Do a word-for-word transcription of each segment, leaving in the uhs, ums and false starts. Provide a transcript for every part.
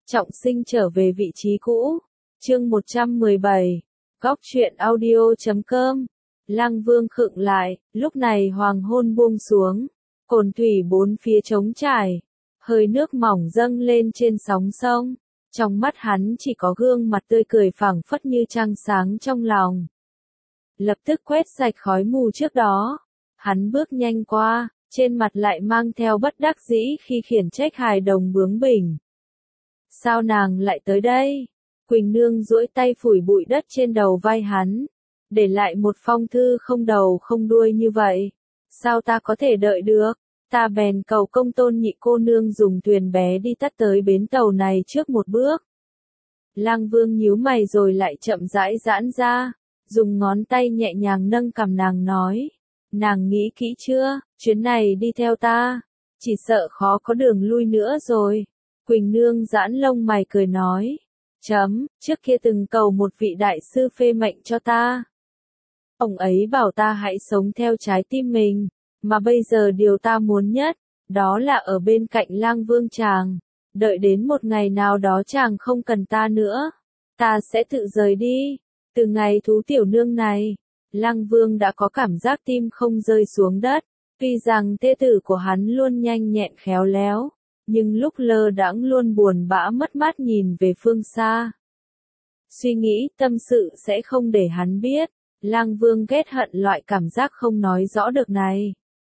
Trọng sinh trở về vị trí cũ. Chương một trăm mười bảy. Góc truyện audio chấm com. Lăng Vương khựng lại, lúc này hoàng hôn buông xuống, cồn thủy bốn phía trống trải, hơi nước mỏng dâng lên trên sóng sông, trong mắt hắn chỉ có gương mặt tươi cười phảng phất như trăng sáng trong lòng. Lập tức quét sạch khói mù trước đó, hắn bước nhanh qua, trên mặt lại mang theo bất đắc dĩ khi khiển trách hài đồng bướng bỉnh. Sao nàng lại tới đây? Quỳnh Nương duỗi tay phủi bụi đất trên đầu vai hắn, để lại một phong thư không đầu không đuôi như vậy. Sao ta có thể đợi được? Ta bèn cầu công Tôn nhị cô nương dùng thuyền bé đi tắt tới bến tàu này trước một bước. Lăng Vương nhíu mày rồi lại chậm rãi giãn ra, dùng ngón tay nhẹ nhàng nâng cằm nàng nói. Nàng nghĩ kỹ chưa, chuyến này đi theo ta, chỉ sợ khó có đường lui nữa rồi. Quỳnh Nương giãn lông mày cười nói. Chấm, trước kia từng cầu một vị đại sư phê mệnh cho ta. Ông ấy bảo ta hãy sống theo trái tim mình, mà bây giờ điều ta muốn nhất, đó là ở bên cạnh Lang Vương chàng. Đợi đến một ngày nào đó chàng không cần ta nữa, ta sẽ tự rời đi. Từ ngày thú tiểu nương này, Lang Vương đã có cảm giác tim không rơi xuống đất, tuy rằng thê tử của hắn luôn nhanh nhẹn khéo léo, nhưng lúc lơ đãng luôn buồn bã mất mát nhìn về phương xa. Suy nghĩ tâm sự sẽ không để hắn biết, Lang Vương ghét hận loại cảm giác không nói rõ được này.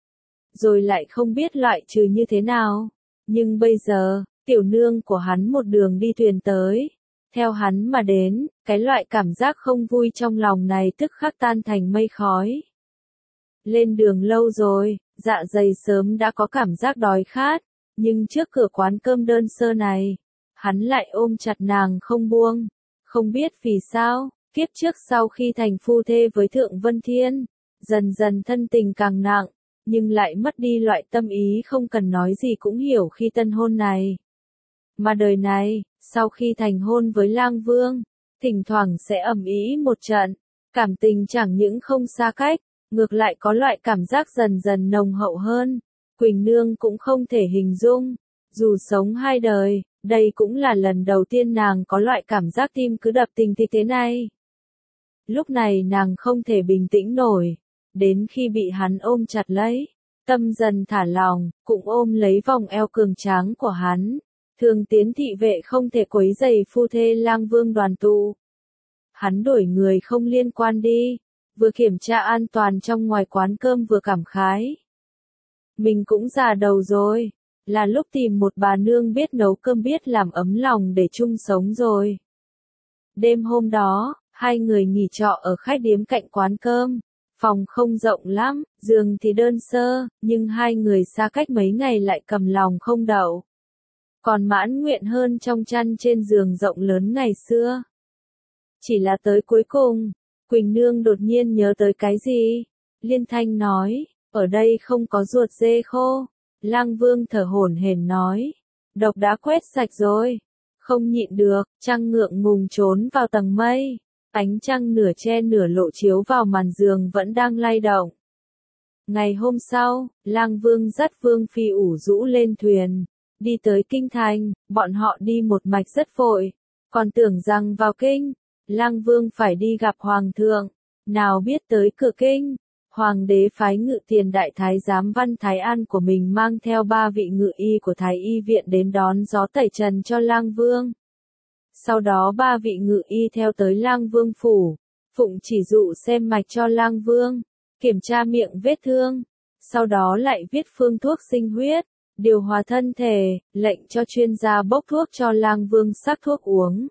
Rồi lại không biết loại trừ như thế nào. Nhưng bây giờ, tiểu nương của hắn một đường đi thuyền tới. Theo hắn mà đến, cái loại cảm giác không vui trong lòng này tức khắc tan thành mây khói. Lên đường lâu rồi, dạ dày sớm đã có cảm giác đói khát. Nhưng trước cửa quán cơm đơn sơ này, hắn lại ôm chặt nàng không buông. Không biết vì sao, kiếp trước sau khi thành phu thê với Thượng Vân Thiên, dần dần thân tình càng nặng, nhưng lại mất đi loại tâm ý không cần nói gì cũng hiểu khi tân hôn này. Mà đời này, sau khi thành hôn với Lang Vương, thỉnh thoảng sẽ ầm ĩ một trận, cảm tình chẳng những không xa cách, ngược lại có loại cảm giác dần dần nồng hậu hơn. Quỳnh Nương cũng không thể hình dung, dù sống hai đời, đây cũng là lần đầu tiên nàng có loại cảm giác tim cứ đập thình thịch thế này. Lúc này nàng không thể bình tĩnh nổi, đến khi bị hắn ôm chặt lấy, tâm dần thả lòng, cũng ôm lấy vòng eo cường tráng của hắn. Thường tiến thị vệ không thể quấy rầy phu thê Lang Vương đoàn tụ. Hắn đổi người không liên quan đi, vừa kiểm tra an toàn trong ngoài quán cơm vừa cảm khái. Mình cũng già đầu rồi, là lúc tìm một bà nương biết nấu cơm biết làm ấm lòng để chung sống rồi. Đêm hôm đó, hai người nghỉ trọ ở khách điếm cạnh quán cơm. Phòng không rộng lắm, giường thì đơn sơ, nhưng hai người xa cách mấy ngày lại cầm lòng không đậu. Còn mãn nguyện hơn trong chăn trên giường rộng lớn ngày xưa. Chỉ là tới cuối cùng, Quỳnh Nương đột nhiên nhớ tới cái gì? Liên thanh nói. Ở đây không có ruột dê khô. Lang Vương thở hổn hển nói. Độc đã quét sạch rồi. Không nhịn được, trăng ngượng ngùng trốn vào tầng mây. Ánh trăng nửa che nửa lộ chiếu vào màn giường vẫn đang lay động. Ngày hôm sau, Lang Vương dắt Vương Phi ủ rũ lên thuyền. Đi tới Kinh Thành, bọn họ đi một mạch rất vội. Còn tưởng rằng vào Kinh, Lang Vương phải đi gặp Hoàng thượng. Nào biết tới cửa Kinh. Hoàng đế phái ngự tiền đại thái giám Văn Thái An của mình mang theo ba vị ngự y của Thái y viện đến đón gió tẩy trần cho Lang Vương. Sau đó ba vị ngự y theo tới Lang Vương phủ, phụng chỉ dụ xem mạch cho Lang Vương, kiểm tra miệng vết thương, sau đó lại viết phương thuốc sinh huyết, điều hòa thân thể, lệnh cho chuyên gia bốc thuốc cho Lang Vương sắc thuốc uống.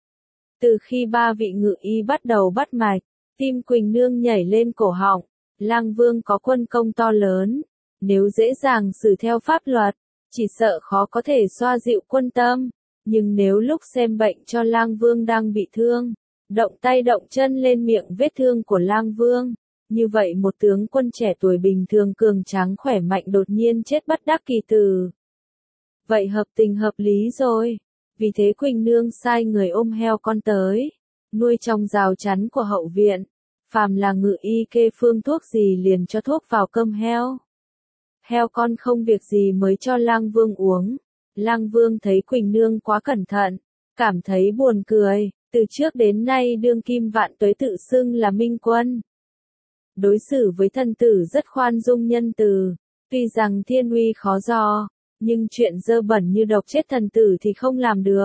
Từ khi ba vị ngự y bắt đầu bắt mạch, tim Quỳnh Nương nhảy lên cổ họng. Lang Vương có quân công to lớn, nếu dễ dàng xử theo pháp luật, chỉ sợ khó có thể xoa dịu quân tâm, nhưng nếu lúc xem bệnh cho Lang Vương đang bị thương, động tay động chân lên miệng vết thương của Lang Vương, như vậy một tướng quân trẻ tuổi bình thường cường tráng khỏe mạnh đột nhiên chết bất đắc kỳ tử. Vậy hợp tình hợp lý rồi, vì thế Quỳnh Nương sai người ôm heo con tới, nuôi trong rào chắn của hậu viện. Phàm là ngự y kê phương thuốc gì liền cho thuốc vào cơm heo. Heo con không việc gì mới cho Lang Vương uống. Lăng Vương thấy Quỳnh Nương quá cẩn thận, cảm thấy buồn cười, từ trước đến nay đương kim Vạn Tuế tự xưng là minh quân. Đối xử với thần tử rất khoan dung nhân từ, tuy rằng thiên uy khó dò, nhưng chuyện dơ bẩn như độc chết thần tử thì không làm được.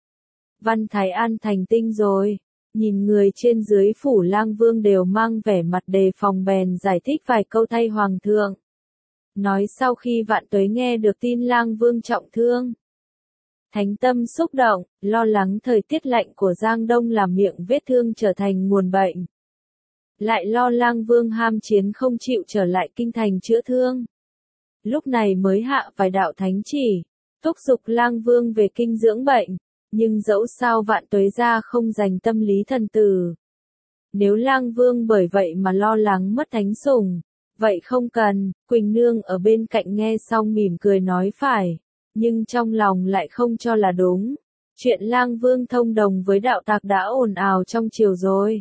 Văn Thái An thành tinh rồi, nhìn người trên dưới phủ Lang Vương đều mang vẻ mặt đề phòng bèn giải thích vài câu thay Hoàng thượng. Nói sau khi Vạn Tuế nghe được tin Lang Vương trọng thương, thánh tâm xúc động, lo lắng thời tiết lạnh của Giang Đông làm miệng vết thương trở thành nguồn bệnh. Lại lo Lang Vương ham chiến không chịu trở lại kinh thành chữa thương. Lúc này mới hạ vài đạo thánh chỉ, thúc giục Lang Vương về kinh dưỡng bệnh, nhưng dẫu sao Vạn Tuế gia không dành tâm lý thần tử. Nếu Lang Vương bởi vậy mà lo lắng mất thánh sủng, vậy không cần. Quỳnh Nương ở bên cạnh nghe xong mỉm cười nói phải, nhưng trong lòng lại không cho là đúng. Chuyện Lang Vương thông đồng với đạo tặc đã ồn ào trong triều rồi.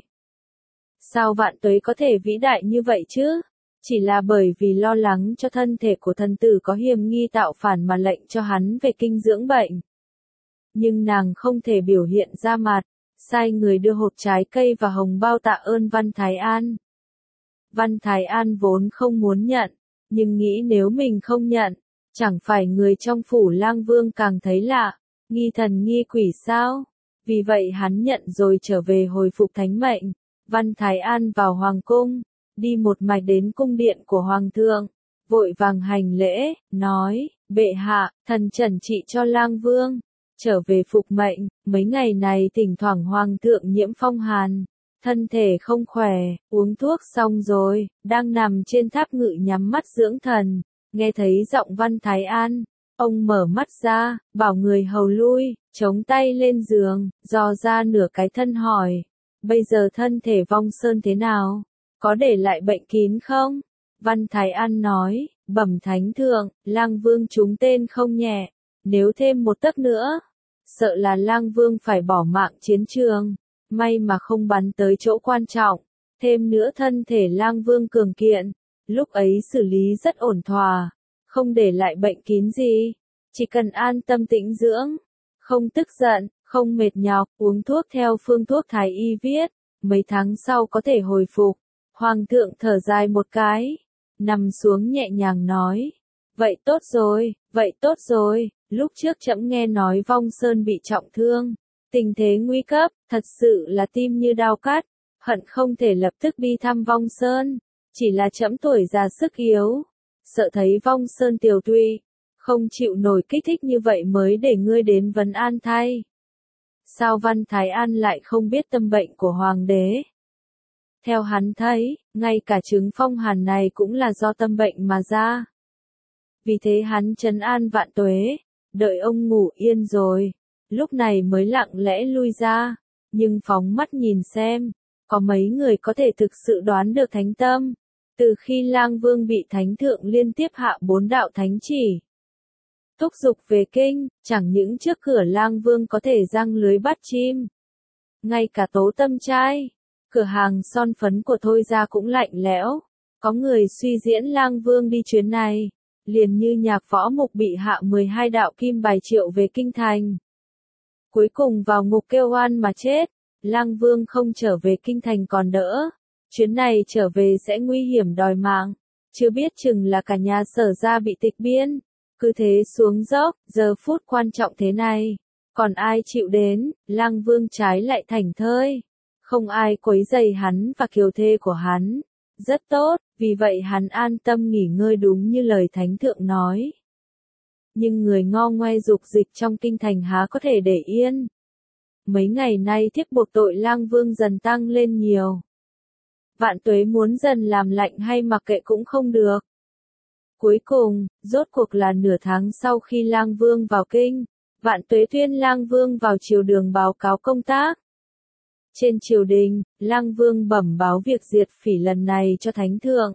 Sao Vạn Tuế có thể vĩ đại như vậy chứ? Chỉ là bởi vì lo lắng cho thân thể của thần tử có hiềm nghi tạo phản mà lệnh cho hắn về kinh dưỡng bệnh. Nhưng nàng không thể biểu hiện ra mặt, sai người đưa hộp trái cây và hồng bao tạ ơn Văn Thái An. Văn Thái An vốn không muốn nhận, nhưng nghĩ nếu mình không nhận, chẳng phải người trong phủ Lang Vương càng thấy lạ, nghi thần nghi quỷ sao? Vì vậy hắn nhận rồi trở về hồi phục thánh mệnh. Văn Thái An vào hoàng cung, đi một mạch đến cung điện của hoàng thượng, vội vàng hành lễ, nói, bệ hạ, thần trần trị cho Lang Vương, trở về phục mệnh. Mấy ngày này thỉnh thoảng hoàng thượng nhiễm phong hàn, thân thể không khỏe, uống thuốc xong rồi, đang nằm trên tháp ngự nhắm mắt dưỡng thần, nghe thấy giọng Văn Thái An, ông mở mắt ra, bảo người hầu lui, chống tay lên giường, dò ra nửa cái thân hỏi, bây giờ thân thể Vong Sơn thế nào, có để lại bệnh kín không? Văn Thái An nói, bẩm thánh thượng, Lang Vương trúng tên không nhẹ, nếu thêm một tấc nữa, sợ là Lang Vương phải bỏ mạng chiến trường. May mà không bắn tới chỗ quan trọng, thêm nữa thân thể Lang Vương cường kiện, lúc ấy xử lý rất ổn thỏa, không để lại bệnh kín gì, chỉ cần an tâm tĩnh dưỡng, không tức giận, không mệt nhọc, uống thuốc theo phương thuốc thái y viết, mấy tháng sau có thể hồi phục. Hoàng thượng thở dài một cái, nằm xuống nhẹ nhàng nói, vậy tốt rồi, vậy tốt rồi, lúc trước trẫm nghe nói Vong Sơn bị trọng thương. Tình thế nguy cấp, thật sự là tim như đao cắt, hận không thể lập tức đi thăm Vong Sơn, chỉ là trẫm tuổi già sức yếu, sợ thấy Vong Sơn tiều tụy, không chịu nổi kích thích như vậy mới để ngươi đến vấn an thay. Sao Văn Thái An lại không biết tâm bệnh của hoàng đế? Theo hắn thấy, ngay cả chứng phong hàn này cũng là do tâm bệnh mà ra. Vì thế hắn trấn an Vạn Tuế, đợi ông ngủ yên rồi. Lúc này mới lặng lẽ lui ra, nhưng phóng mắt nhìn xem, có mấy người có thể thực sự đoán được thánh tâm. Từ khi Lang Vương bị thánh thượng liên tiếp hạ bốn đạo thánh chỉ, thúc giục về kinh, chẳng những trước cửa Lang Vương có thể giăng lưới bắt chim, ngay cả Tố Tâm trai, cửa hàng son phấn của Thôi gia cũng lạnh lẽo. Có người suy diễn Lang Vương đi chuyến này, liền như Nhạc Võ Mục bị hạ mười hai đạo kim bài triệu về kinh thành. Cuối cùng vào ngục kêu oan mà chết, Lang Vương không trở về kinh thành còn đỡ, chuyến này trở về sẽ nguy hiểm đòi mạng, chưa biết chừng là cả nhà Sở gia bị tịch biên, cứ thế xuống dốc, giờ phút quan trọng thế này, còn ai chịu đến, Lang Vương trái lại thảnh thơi, không ai quấy rầy hắn và kiều thê của hắn, rất tốt, vì vậy hắn an tâm nghỉ ngơi đúng như lời thánh thượng nói. Nhưng người ngo ngoe dục dịch trong kinh thành há có thể để yên. Mấy ngày nay thiếp buộc tội Lang Vương dần tăng lên nhiều. Vạn Tuế muốn dần làm lạnh hay mặc kệ cũng không được. Cuối cùng, rốt cuộc là nửa tháng sau khi Lang Vương vào kinh, Vạn Tuế tuyên Lang Vương vào triều đường báo cáo công tác. Trên triều đình, Lang Vương bẩm báo việc diệt phỉ lần này cho thánh thượng.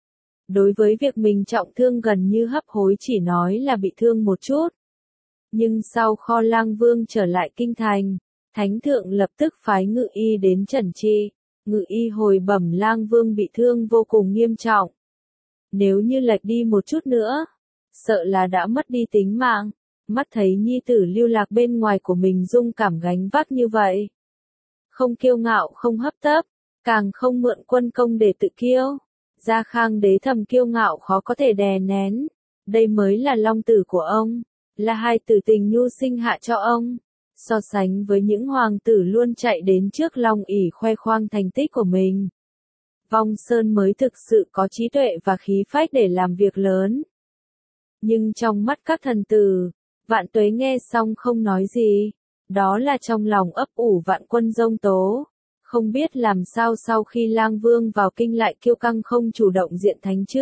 Đối với việc mình trọng thương gần như hấp hối chỉ nói là bị thương một chút. Nhưng sau kho Lang Vương trở lại kinh thành, thánh thượng lập tức phái ngự y đến trần trị. Ngự y hồi bẩm Lang Vương bị thương vô cùng nghiêm trọng. Nếu như lệch đi một chút nữa, sợ là đã mất đi tính mạng. mắt thấy nhi tử lưu lạc bên ngoài của mình dung cảm gánh vác như vậy. Không kiêu ngạo không hấp tấp, càng không mượn quân công để tự kiêu. Gia Khang đế thầm kiêu ngạo khó có thể đè nén. Đây mới là long tử của ông, là hai tử tình nhu sinh hạ cho ông. So sánh với những hoàng tử luôn chạy đến trước long ỷ khoe khoang thành tích của mình. Vong Sơn mới thực sự có trí tuệ và khí phách để làm việc lớn. Nhưng trong mắt các thần tử, Vạn Tuế nghe xong không nói gì. Đó là trong lòng ấp ủ vạn quân dông tố. Không biết làm sao sau khi Lang Vương vào kinh lại kiêu căng không chủ động diện thánh chứ.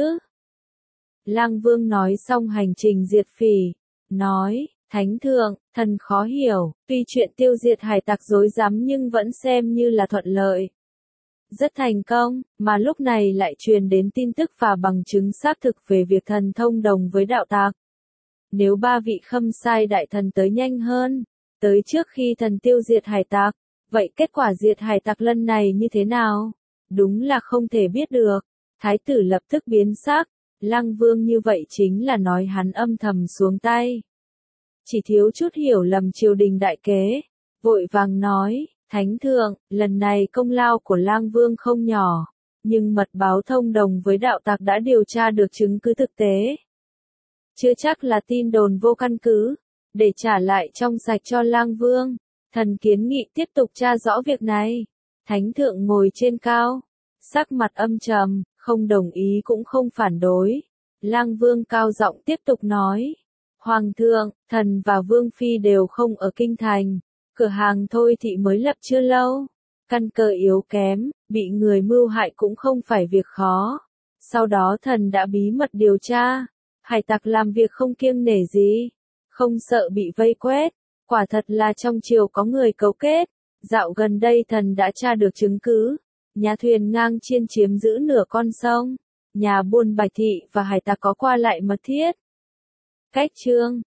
Lang Vương nói xong hành trình diệt phỉ. Nói, Thánh thượng, thần khó hiểu, tuy chuyện tiêu diệt hải tặc rối rắm nhưng vẫn xem như là thuận lợi. Rất thành công, mà lúc này lại truyền đến tin tức và bằng chứng xác thực về việc thần thông đồng với đạo tặc. Nếu ba vị khâm sai đại thần tới nhanh hơn, tới trước khi thần tiêu diệt hải tặc, vậy kết quả diệt hải tặc lần này như thế nào? Đúng là không thể biết được. Thái tử lập tức biến sắc, Lăng Vương như vậy chính là nói hắn âm thầm xuống tay. Chỉ thiếu chút hiểu lầm triều đình đại kế, vội vàng nói, Thánh thượng, lần này công lao của Lang Vương không nhỏ, nhưng mật báo thông đồng với đạo tặc đã điều tra được chứng cứ thực tế. Chưa chắc là tin đồn vô căn cứ, để trả lại trong sạch cho Lang Vương, thần kiến nghị tiếp tục tra rõ việc này. Thánh thượng ngồi trên cao, sắc mặt âm trầm, không đồng ý cũng không phản đối. Lang Vương cao giọng tiếp tục nói, Hoàng thượng, thần và Vương Phi đều không ở kinh thành, cửa hàng thôi thị mới lập chưa lâu, căn cơ yếu kém, bị người mưu hại cũng không phải việc khó. Sau đó thần đã bí mật điều tra, hải tặc làm việc không kiêng nể gì, không sợ bị vây quét, quả thật là trong triều có người cấu kết. Dạo gần đây thần đã tra được chứng cứ, nhà thuyền ngang chiên chiếm giữ nửa con sông, nhà buôn Bạch Thị và hải tặc có qua lại mật thiết. Cách chương